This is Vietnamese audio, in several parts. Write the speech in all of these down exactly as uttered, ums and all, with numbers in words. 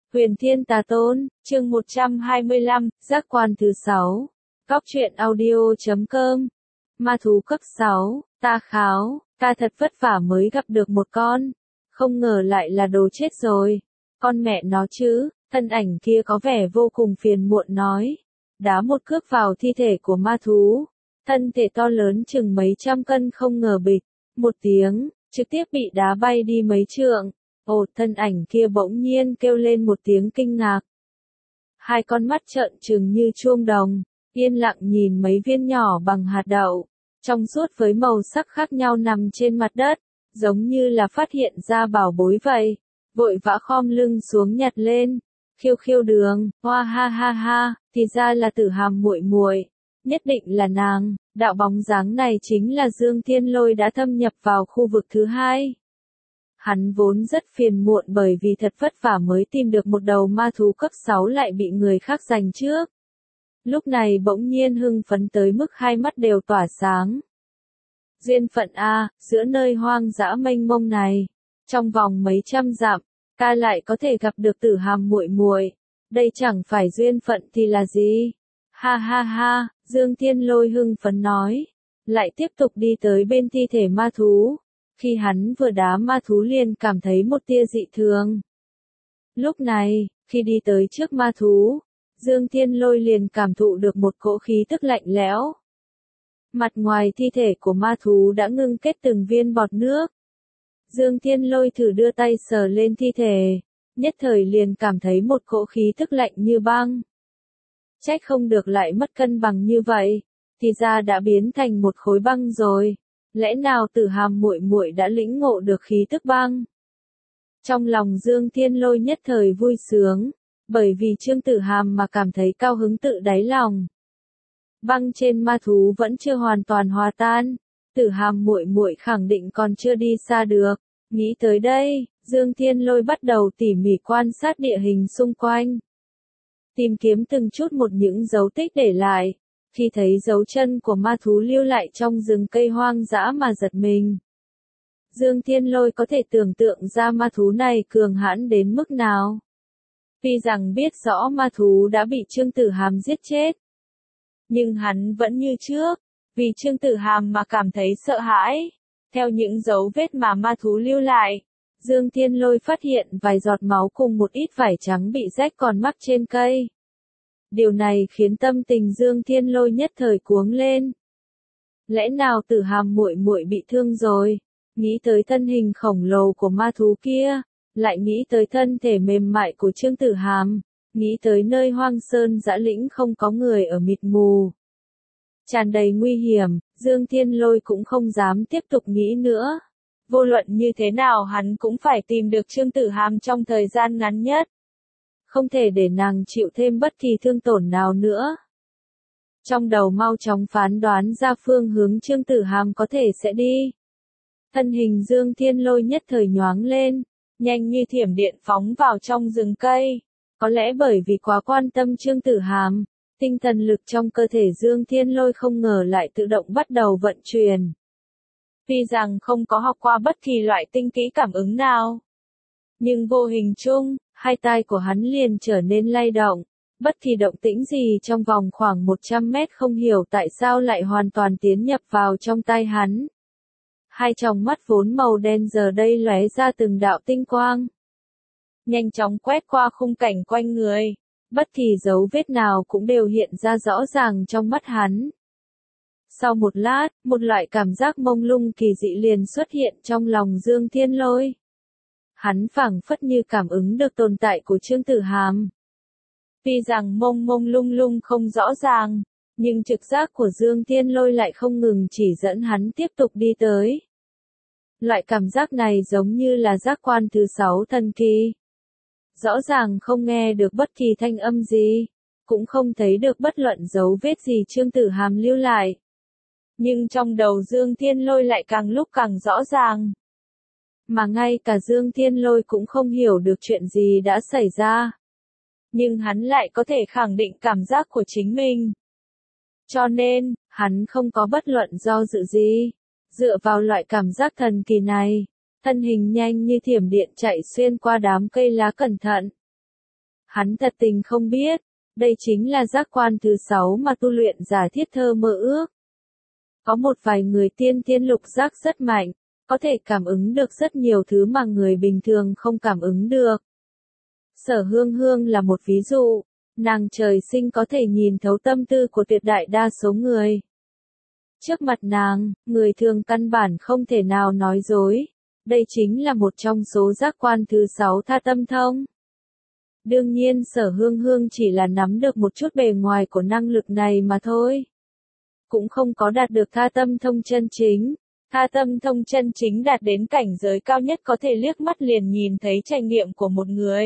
Huyền Thiên Tà Tôn, chương một trăm hai mươi lăm, giác quan thứ sáu. Góc truyện audio chấm com. Ma thú cấp sáu, ta kháo, ta thật vất vả mới gặp được một con. Không ngờ lại là đồ chết rồi. Con mẹ nó chứ, thân ảnh kia có vẻ vô cùng phiền muộn nói. Đá một cước vào thi thể của ma thú. Thân thể to lớn chừng mấy trăm cân không ngờ bịch. Một tiếng, trực tiếp bị đá bay đi mấy trượng. Ồ, thân ảnh kia bỗng nhiên kêu lên một tiếng kinh ngạc. Hai con mắt trợn trừng như chuông đồng, yên lặng nhìn mấy viên nhỏ bằng hạt đậu, trong suốt với màu sắc khác nhau nằm trên mặt đất, giống như là phát hiện ra bảo bối vậy. Vội vã khom lưng xuống nhặt lên, khiêu khiêu đường, hoa ha ha ha, thì ra là Tử Hàm muội muội, nhất định là nàng. Đạo bóng dáng này chính là Dương Thiên Lôi đã thâm nhập vào khu vực thứ hai. Hắn vốn rất phiền muộn bởi vì thật vất vả mới tìm được một đầu ma thú cấp sáu lại bị người khác giành trước. Lúc này bỗng nhiên hưng phấn tới mức hai mắt đều tỏa sáng. Duyên phận a, giữa nơi hoang dã mênh mông này, trong vòng mấy trăm dặm, ta lại có thể gặp được Tử Hàm muội muội, đây chẳng phải duyên phận thì là gì? Ha ha ha, Dương Thiên Lôi hưng phấn nói, lại tiếp tục đi tới bên thi thể ma thú. Khi hắn vừa đá ma thú liền cảm thấy một tia dị thường. Lúc này, khi đi tới trước ma thú, Dương Thiên Lôi liền cảm thụ được một cỗ khí tức lạnh lẽo. Mặt ngoài thi thể của ma thú đã ngưng kết từng viên bọt nước. Dương Thiên Lôi thử đưa tay sờ lên thi thể, nhất thời liền cảm thấy một cỗ khí tức lạnh như băng. Trách không được lại mất cân bằng như vậy, thì ra đã biến thành một khối băng rồi. Lẽ nào Tử Hàm muội muội đã lĩnh ngộ được khí tức băng? Trong lòng Dương Thiên Lôi nhất thời vui sướng, bởi vì Trương Tử Hàm mà cảm thấy cao hứng tự đáy lòng. Băng trên ma thú vẫn chưa hoàn toàn hòa tan, Tử Hàm muội muội khẳng định còn chưa đi xa được. Nghĩ tới đây, Dương Thiên Lôi bắt đầu tỉ mỉ quan sát địa hình xung quanh, tìm kiếm từng chút một những dấu tích để lại. Khi thấy dấu chân của ma thú lưu lại trong rừng cây hoang dã mà giật mình. Dương Thiên Lôi có thể tưởng tượng ra ma thú này cường hãn đến mức nào. Tuy rằng biết rõ ma thú đã bị Trương Tử Hàm giết chết, nhưng hắn vẫn như trước, vì Trương Tử Hàm mà cảm thấy sợ hãi. Theo những dấu vết mà ma thú lưu lại, Dương Thiên Lôi phát hiện vài giọt máu cùng một ít vải trắng bị rách còn mắc trên cây. Điều này khiến tâm tình Dương Thiên Lôi nhất thời cuống lên. Lẽ nào Tử Hàm muội muội bị thương rồi? Nghĩ tới thân hình khổng lồ của ma thú kia, lại nghĩ tới thân thể mềm mại của Trương Tử Hàm, nghĩ tới nơi hoang sơn dã lĩnh không có người ở mịt mù, tràn đầy nguy hiểm, Dương Thiên Lôi cũng không dám tiếp tục nghĩ nữa. Vô luận như thế nào hắn cũng phải tìm được Trương Tử Hàm trong thời gian ngắn nhất. Không thể để nàng chịu thêm bất kỳ thương tổn nào nữa. Trong đầu mau chóng phán đoán ra phương hướng Trương Tử Hàm có thể sẽ đi. Thân hình Dương Thiên Lôi nhất thời nhoáng lên, nhanh như thiểm điện phóng vào trong rừng cây. Có lẽ bởi vì quá quan tâm Trương Tử Hàm, tinh thần lực trong cơ thể Dương Thiên Lôi không ngờ lại tự động bắt đầu vận chuyển. Tuy rằng không có học qua bất kỳ loại tinh kỹ cảm ứng nào, nhưng vô hình chung, hai tai của hắn liền trở nên lay động, bất kỳ động tĩnh gì trong vòng khoảng một trăm mét không hiểu tại sao lại hoàn toàn tiến nhập vào trong tai hắn. Hai tròng mắt vốn màu đen giờ đây lóe ra từng đạo tinh quang, nhanh chóng quét qua khung cảnh quanh người, bất kỳ dấu vết nào cũng đều hiện ra rõ ràng trong mắt hắn. Sau một lát, một loại cảm giác mông lung kỳ dị liền xuất hiện trong lòng Dương Thiên Lôi. Hắn phảng phất như cảm ứng được tồn tại của Trương Tử Hàm. Tuy rằng mông mông lung lung không rõ ràng, nhưng trực giác của Dương Thiên Lôi lại không ngừng chỉ dẫn hắn tiếp tục đi tới. Loại cảm giác này giống như là giác quan thứ sáu thần kỳ. Rõ ràng không nghe được bất kỳ thanh âm gì, cũng không thấy được bất luận dấu vết gì Trương Tử Hàm lưu lại. Nhưng trong đầu Dương Thiên Lôi lại càng lúc càng rõ ràng. Mà ngay cả Dương Thiên Lôi cũng không hiểu được chuyện gì đã xảy ra. Nhưng hắn lại có thể khẳng định cảm giác của chính mình. Cho nên, hắn không có bất luận do dự gì. Dựa vào loại cảm giác thần kỳ này, thân hình nhanh như thiểm điện chạy xuyên qua đám cây lá cẩn thận. Hắn thật tình không biết, đây chính là giác quan thứ sáu mà tu luyện giả thiết thơ mơ ước. Có một vài người tiên tiên lục giác rất mạnh, có thể cảm ứng được rất nhiều thứ mà người bình thường không cảm ứng được. Sở Hương Hương là một ví dụ, nàng trời sinh có thể nhìn thấu tâm tư của tuyệt đại đa số người. Trước mặt nàng, người thường căn bản không thể nào nói dối, đây chính là một trong số giác quan thứ sáu tha tâm thông. Đương nhiên Sở Hương Hương chỉ là nắm được một chút bề ngoài của năng lực này mà thôi. Cũng không có đạt được tha tâm thông chân chính. Tha tâm thông chân chính đạt đến cảnh giới cao nhất có thể liếc mắt liền nhìn thấy trải nghiệm của một người.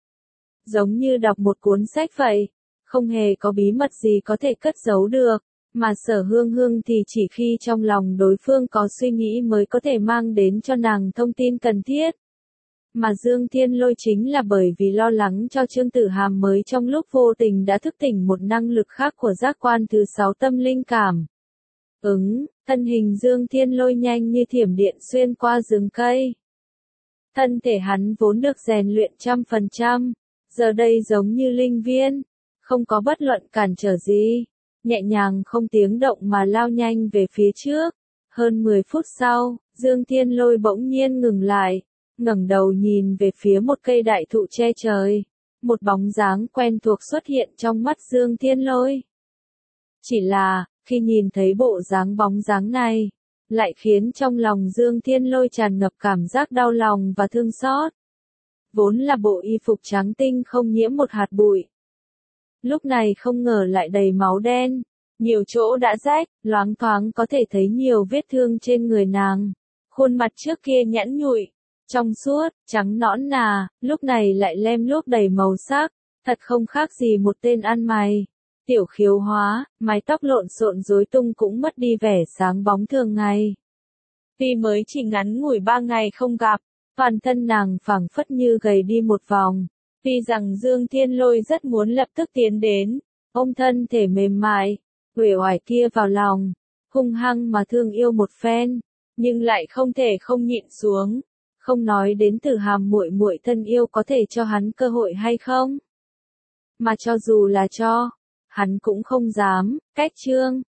Giống như đọc một cuốn sách vậy, không hề có bí mật gì có thể cất giấu được, mà Sở Hương Hương thì chỉ khi trong lòng đối phương có suy nghĩ mới có thể mang đến cho nàng thông tin cần thiết. Mà Dương Thiên Lôi chính là bởi vì lo lắng cho Trương Tử Hàm mới trong lúc vô tình đã thức tỉnh một năng lực khác của giác quan thứ sáu tâm linh cảm. Ứng, thân hình Dương Thiên Lôi nhanh như thiểm điện xuyên qua rừng cây. Thân thể hắn vốn được rèn luyện trăm phần trăm, giờ đây giống như linh viên, không có bất luận cản trở gì, nhẹ nhàng không tiếng động mà lao nhanh về phía trước. Hơn mười phút sau, Dương Thiên Lôi bỗng nhiên ngừng lại, ngẩng đầu nhìn về phía một cây đại thụ che trời. Một bóng dáng quen thuộc xuất hiện trong mắt Dương Thiên Lôi. Chỉ là, khi nhìn thấy bộ dáng bóng dáng này, lại khiến trong lòng Dương Thiên Lôi tràn ngập cảm giác đau lòng và thương xót. Vốn là bộ y phục trắng tinh không nhiễm một hạt bụi. Lúc này không ngờ lại đầy máu đen, nhiều chỗ đã rách, loáng thoáng có thể thấy nhiều vết thương trên người nàng. Khuôn mặt trước kia nhẵn nhụi, trong suốt, trắng nõn nà, lúc này lại lem luốc đầy màu sắc, thật không khác gì một tên ăn mày. Tiểu khiếu hóa, mái tóc lộn xộn rối tung cũng mất đi vẻ sáng bóng thường ngày. Tuy mới chỉ ngắn ngủi ba ngày không gặp, toàn thân nàng phảng phất như gầy đi một vòng. Tuy rằng Dương Thiên Lôi rất muốn lập tức tiến đến, ôm thân thể mềm mại, uể oải kia vào lòng, hung hăng mà thương yêu một phen, nhưng lại không thể không nhịn xuống. Không nói đến Tử Hàm muội muội thân yêu có thể cho hắn cơ hội hay không, mà cho dù là cho, hắn cũng không dám. Cách chương